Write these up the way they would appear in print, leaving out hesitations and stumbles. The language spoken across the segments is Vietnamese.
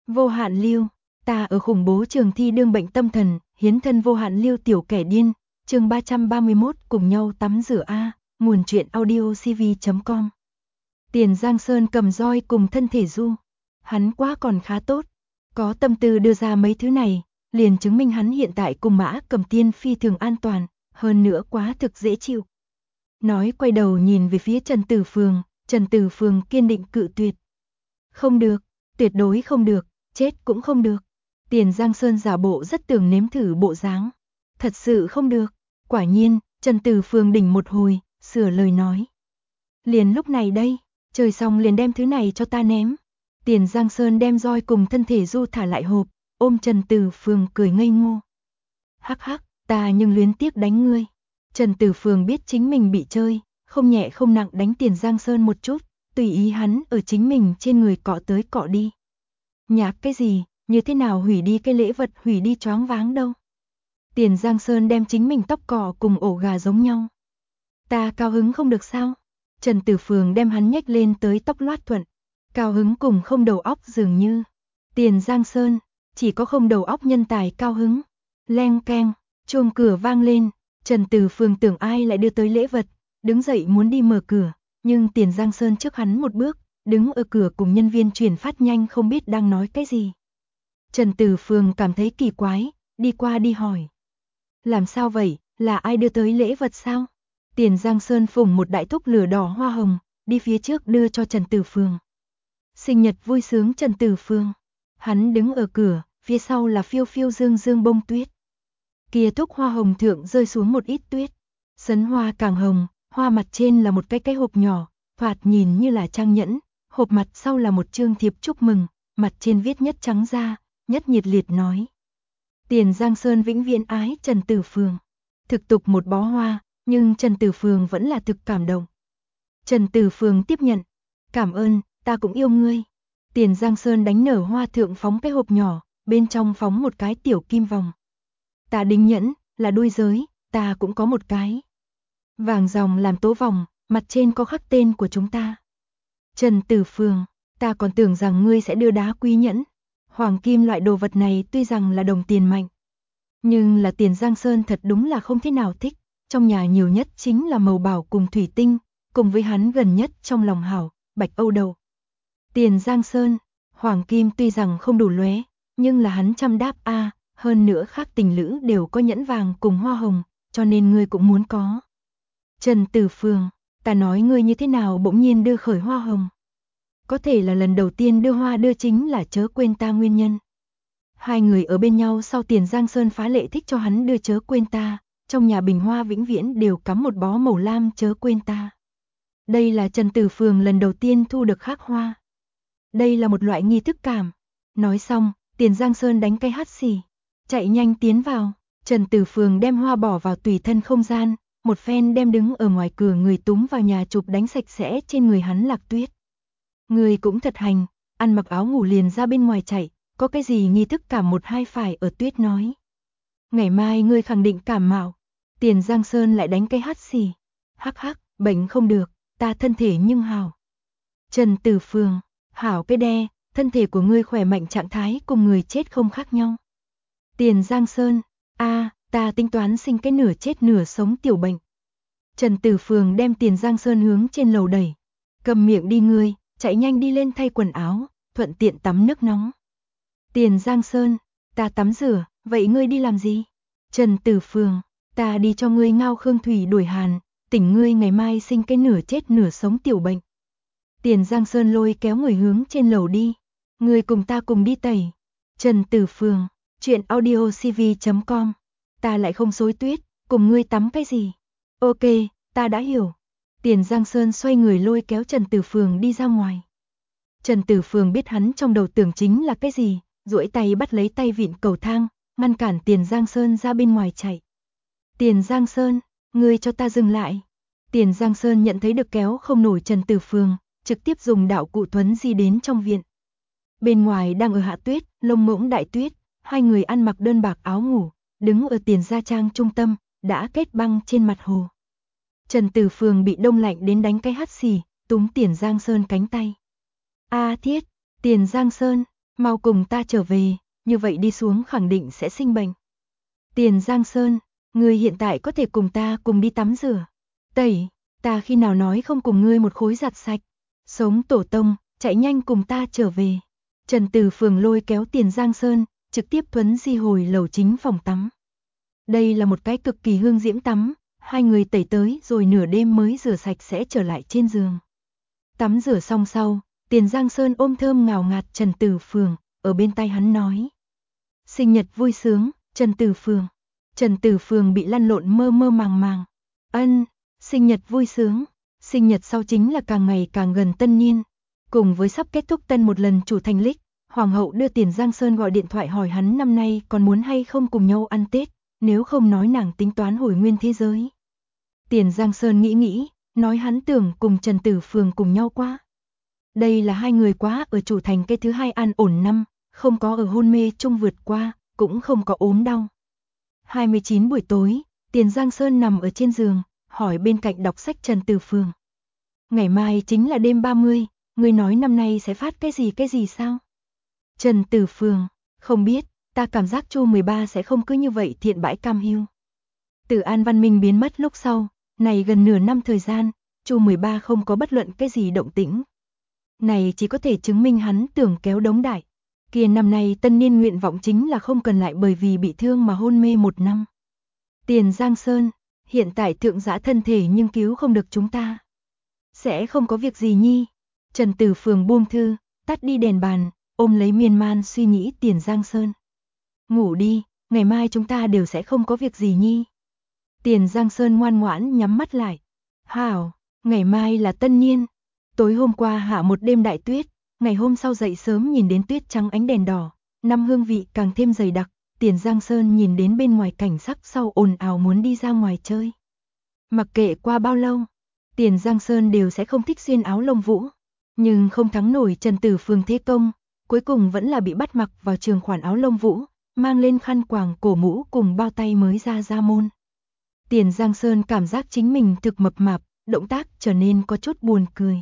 Vô hạn lưu, ta ở khủng bố trường thi đương bệnh tâm thần, hiến thân vô hạn lưu tiểu kẻ điên, chương 331 cùng nhau tắm rửa a, nguồn truyện audio cv.com. Tiền Giang Sơn cầm roi cùng thân thể Du. Hắn quá còn khá tốt, có tâm tư đưa ra mấy thứ này, liền chứng minh hắn hiện tại cùng Mã Cầm Tiên phi thường an toàn, hơn nữa quá thực dễ chịu. Nói quay đầu nhìn về phía Trần Tử Phương kiên định cự tuyệt. Không được, tuyệt đối không được, chết cũng không được. Tiền Giang Sơn giả bộ rất tưởng nếm thử bộ dáng. Thật sự không được. Quả nhiên, Trần Tử Phương đỉnh một hồi, sửa lời nói. Liền lúc này đây, chơi xong liền đem thứ này cho ta ném. Tiền Giang Sơn đem roi cùng thân thể Du thả lại hộp, ôm Trần Tử Phương cười ngây ngô. Hắc hắc, ta nhưng luyến tiếc đánh ngươi. Trần Tử Phương biết chính mình bị chơi, không nhẹ không nặng đánh Tiền Giang Sơn một chút, tùy ý hắn ở chính mình trên người cọ tới cọ đi. Nhạc cái gì, như thế nào hủy đi cái lễ vật, hủy đi choáng váng đâu. Tiền Giang Sơn đem chính mình tóc cọ cùng ổ gà giống nhau. Ta cao hứng không được sao? Trần Tử Phương đem hắn nhếch lên tới tóc loát thuận. Cao hứng cùng không đầu óc dường như. Tiền Giang Sơn, chỉ có không đầu óc nhân tài cao hứng. Leng keng, chuông cửa vang lên. Trần Tử Phương tưởng ai lại đưa tới lễ vật, đứng dậy muốn đi mở cửa, nhưng Tiền Giang Sơn trước hắn một bước, đứng ở cửa cùng nhân viên chuyển phát nhanh không biết đang nói cái gì. Trần Tử Phương cảm thấy kỳ quái, đi qua đi hỏi. Làm sao vậy, là ai đưa tới lễ vật sao? Tiền Giang Sơn phủng một đại thúc lửa đỏ hoa hồng, đi phía trước đưa cho Trần Tử Phương. Sinh nhật vui sướng Trần Tử Phương. Hắn đứng ở cửa, phía sau là phiêu phiêu dương dương bông tuyết. Kia thúc hoa hồng thượng rơi xuống một ít tuyết. Sấn hoa càng hồng, hoa mặt trên là một cái hộp nhỏ, thoạt nhìn như là trang nhẫn, hộp mặt sau là một chương thiệp chúc mừng, mặt trên viết nhất trắng ra, nhất nhiệt liệt nói. Tiền Giang Sơn vĩnh viễn ái Trần Tử Phương. Thực tục một bó hoa, nhưng Trần Tử Phương vẫn là thực cảm động. Trần Tử Phương tiếp nhận. Cảm ơn, ta cũng yêu ngươi. Tiền Giang Sơn đánh nở hoa thượng phóng cái hộp nhỏ, bên trong phóng một cái tiểu kim vòng. Ta đính nhẫn, là đuôi giới, ta cũng có một cái. Vàng ròng làm tố vòng, mặt trên có khắc tên của chúng ta. Trần Tử Phương, ta còn tưởng rằng ngươi sẽ đưa đá quý nhẫn. Hoàng kim loại đồ vật này tuy rằng là đồng tiền mạnh, nhưng là Tiền Giang Sơn thật đúng là không thế nào thích. Trong nhà nhiều nhất chính là màu bảo cùng thủy tinh, cùng với hắn gần nhất trong lòng hảo, bạch âu đầu. Tiền Giang Sơn, hoàng kim tuy rằng không đủ lóe, nhưng là hắn chăm đáp a, hơn nữa khác tình lữ đều có nhẫn vàng cùng hoa hồng, cho nên ngươi cũng muốn có. Trần Tử Phương, ta nói ngươi như thế nào bỗng nhiên đưa khởi hoa hồng. Có thể là lần đầu tiên đưa hoa đưa chính là chớ quên ta nguyên nhân. Hai người ở bên nhau sau Tiền Giang Sơn phá lệ thích cho hắn đưa chớ quên ta, trong nhà bình hoa vĩnh viễn đều cắm một bó màu lam chớ quên ta. Đây là Trần Tử Phương lần đầu tiên thu được khắc hoa. Đây là một loại nghi thức cảm. Nói xong, Tiền Giang Sơn đánh cái hắt xì, chạy nhanh tiến vào. Trần Tử Phương đem hoa bỏ vào tùy thân không gian, một phen đem đứng ở ngoài cửa người túm vào nhà chụp đánh sạch sẽ trên người hắn lạc tuyết. Người cũng thật hành, ăn mặc áo ngủ liền ra bên ngoài chạy, có cái gì nghi thức cảm một hai phải ở tuyết nói. Ngày mai ngươi khẳng định cảm mạo. Tiền Giang Sơn lại đánh cái hắt xì. Hắc hắc, bệnh không được, ta thân thể nhưng hảo. Trần Tử Phương, hảo cái đe, thân thể của ngươi khỏe mạnh trạng thái cùng người chết không khác nhau. Tiền Giang Sơn, ta tính toán sinh cái nửa chết nửa sống tiểu bệnh. Trần Tử Phương đem Tiền Giang Sơn hướng trên lầu đẩy. Cầm miệng đi ngươi, chạy nhanh đi lên thay quần áo, thuận tiện tắm nước nóng. Tiền Giang Sơn, ta tắm rửa, vậy ngươi đi làm gì? Trần Tử Phương, ta đi cho ngươi ngao khương thủy đuổi hàn, tỉnh ngươi ngày mai sinh cái nửa chết nửa sống tiểu bệnh. Tiền Giang Sơn lôi kéo người hướng trên lầu đi. Ngươi cùng ta cùng đi tẩy. Trần Tử Phương, chuyện audio cv.com. Ta lại không xối tuyết, cùng ngươi tắm cái gì? Ok, ta đã hiểu. Tiền Giang Sơn xoay người lôi kéo Trần Tử Phương đi ra ngoài. Trần Tử Phương biết hắn trong đầu tưởng chính là cái gì, duỗi tay bắt lấy tay vịn cầu thang, ngăn cản Tiền Giang Sơn ra bên ngoài chạy. Tiền Giang Sơn, ngươi cho ta dừng lại. Tiền Giang Sơn nhận thấy được kéo không nổi Trần Tử Phương, trực tiếp dùng đạo cụ thuấn di đến trong viện. Bên ngoài đang ở hạ tuyết, lông ngỗng đại tuyết, hai người ăn mặc đơn bạc áo ngủ, đứng ở Tiền gia trang trung tâm, đã kết băng trên mặt hồ. Trần Tử Phương bị đông lạnh đến đánh cái hắt xì, túm Tiền Giang Sơn cánh tay. A thiết, Tiền Giang Sơn, mau cùng ta trở về, như vậy đi xuống khẳng định sẽ sinh bệnh. Tiền Giang Sơn, ngươi hiện tại có thể cùng ta cùng đi tắm rửa, tẩy, ta khi nào nói không cùng ngươi một khối giặt sạch, sống tổ tông, chạy nhanh cùng ta trở về. Trần Từ Phường lôi kéo Tiền Giang Sơn, trực tiếp thuấn di hồi lầu chính phòng tắm. Đây là một cái cực kỳ hương diễm tắm, hai người tẩy tới rồi nửa đêm mới rửa sạch sẽ trở lại trên giường. Tắm rửa xong sau, Tiền Giang Sơn ôm thơm ngào ngạt Trần Từ Phường, ở bên tai hắn nói. Sinh nhật vui sướng, Trần Từ Phường. Trần Từ Phường bị lăn lộn mơ mơ màng màng. Ân, sinh nhật vui sướng. Sinh nhật sau chính là càng ngày càng gần tân niên. Cùng với sắp kết thúc tân một lần chủ thành lịch, Hoàng hậu đưa Tiền Giang Sơn gọi điện thoại hỏi hắn năm nay còn muốn hay không cùng nhau ăn Tết, nếu không nói nàng tính toán hồi nguyên thế giới. Tiền Giang Sơn nghĩ, nói hắn tưởng cùng Trần Từ Phường cùng nhau qua. Đây là hai người quá ở chủ thành cái thứ hai an ổn năm, không có ở hôn mê chung vượt qua, cũng không có ốm đau. 29 buổi tối, Tiền Giang Sơn nằm ở trên giường, hỏi bên cạnh đọc sách Trần Từ Phường. Ngày mai chính là đêm 30, ngươi nói năm nay sẽ phát cái gì sao? Trần Từ Phường, không biết, ta cảm giác Chu 13 sẽ không cứ như vậy thiện bãi cam hiu. Từ An Văn Minh biến mất lúc sau, này gần nửa năm thời gian, Chu 13 không có bất luận cái gì động tĩnh. Này chỉ có thể chứng minh hắn tưởng kéo đống đại. Kia năm nay tân niên nguyện vọng chính là không cần lại bởi vì bị thương mà hôn mê một năm. Tiền Giang Sơn, hiện tại thượng giã thân thể nhưng cứu không được chúng ta. Sẽ không có việc gì nhi. Trần Từ Phường buông thư, tắt đi đèn bàn, ôm lấy miên man suy nghĩ Tiền Giang Sơn. Ngủ đi, ngày mai chúng ta đều sẽ không có việc gì nhi. Tiền Giang Sơn ngoan ngoãn nhắm mắt lại. Hảo, ngày mai là tân niên. Tối hôm qua hạ một đêm đại tuyết, ngày hôm sau dậy sớm nhìn đến tuyết trắng ánh đèn đỏ, năm hương vị càng thêm dày đặc, Tiền Giang Sơn nhìn đến bên ngoài cảnh sắc sau ồn ào muốn đi ra ngoài chơi. Mặc kệ qua bao lâu, Tiền Giang Sơn đều sẽ không thích xuyên áo lông vũ, nhưng không thắng nổi Trần Từ Phường thế công, cuối cùng vẫn là bị bắt mặc vào trường khoản áo lông vũ, mang lên khăn quàng cổ mũ cùng bao tay mới ra môn. Tiền Giang Sơn cảm giác chính mình thực mập mạp, động tác trở nên có chút buồn cười.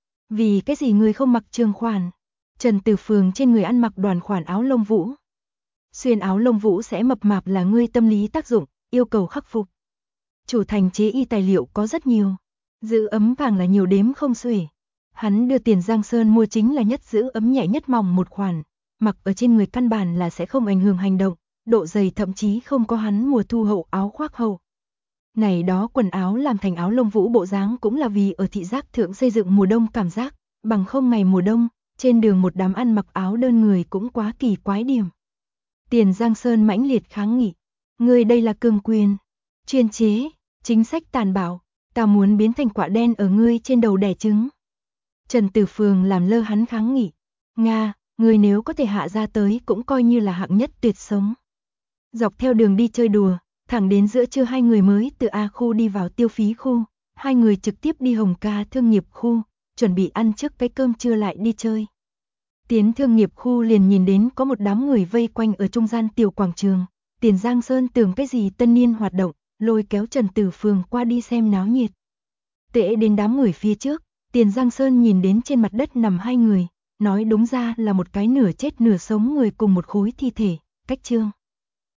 Vì cái gì người không mặc trường khoản? Trần Từ Phường trên người ăn mặc đoàn khoản áo lông vũ. Xuyên áo lông vũ sẽ mập mạp là ngươi tâm lý tác dụng, yêu cầu khắc phục. Chủ thành chế y tài liệu có rất nhiều, giữ ấm vàng là nhiều đếm không xuể. Hắn đưa Tiền Giang Sơn mua chính là nhất giữ ấm nhẹ nhất mỏng một khoản, mặc ở trên người căn bản là sẽ không ảnh hưởng hành động, độ dày thậm chí không có hắn mùa thu hậu áo khoác hậu. Này đó quần áo làm thành áo lông vũ bộ dáng cũng là vì ở thị giác thượng xây dựng mùa đông cảm giác, bằng không ngày mùa đông, trên đường một đám ăn mặc áo đơn người cũng quá kỳ quái điểm. Tiền Giang Sơn mãnh liệt kháng nghị, người đây là cường quyền, chuyên chế, chính sách tàn bạo, ta muốn biến thành quả đen ở ngươi trên đầu đẻ trứng. Trần Từ Phường làm lơ hắn kháng nghị, Nga, người nếu có thể hạ ra tới cũng coi như là hạng nhất tuyệt sống. Dọc theo đường đi chơi đùa, thẳng đến giữa trưa hai người mới từ A khu đi vào tiêu phí khu, hai người trực tiếp đi Hồng Ca thương nghiệp khu, chuẩn bị ăn trước cái cơm trưa lại đi chơi. Tiến thương nghiệp khu liền nhìn đến có một đám người vây quanh ở trung gian tiểu quảng trường, Tiền Giang Sơn tưởng cái gì tân niên hoạt động, lôi kéo Trần Từ Phường qua đi xem náo nhiệt. Tệ đến đám người phía trước, Tiền Giang Sơn nhìn đến trên mặt đất nằm hai người, nói đúng ra là một cái nửa chết nửa sống người cùng một khối thi thể, cách trương.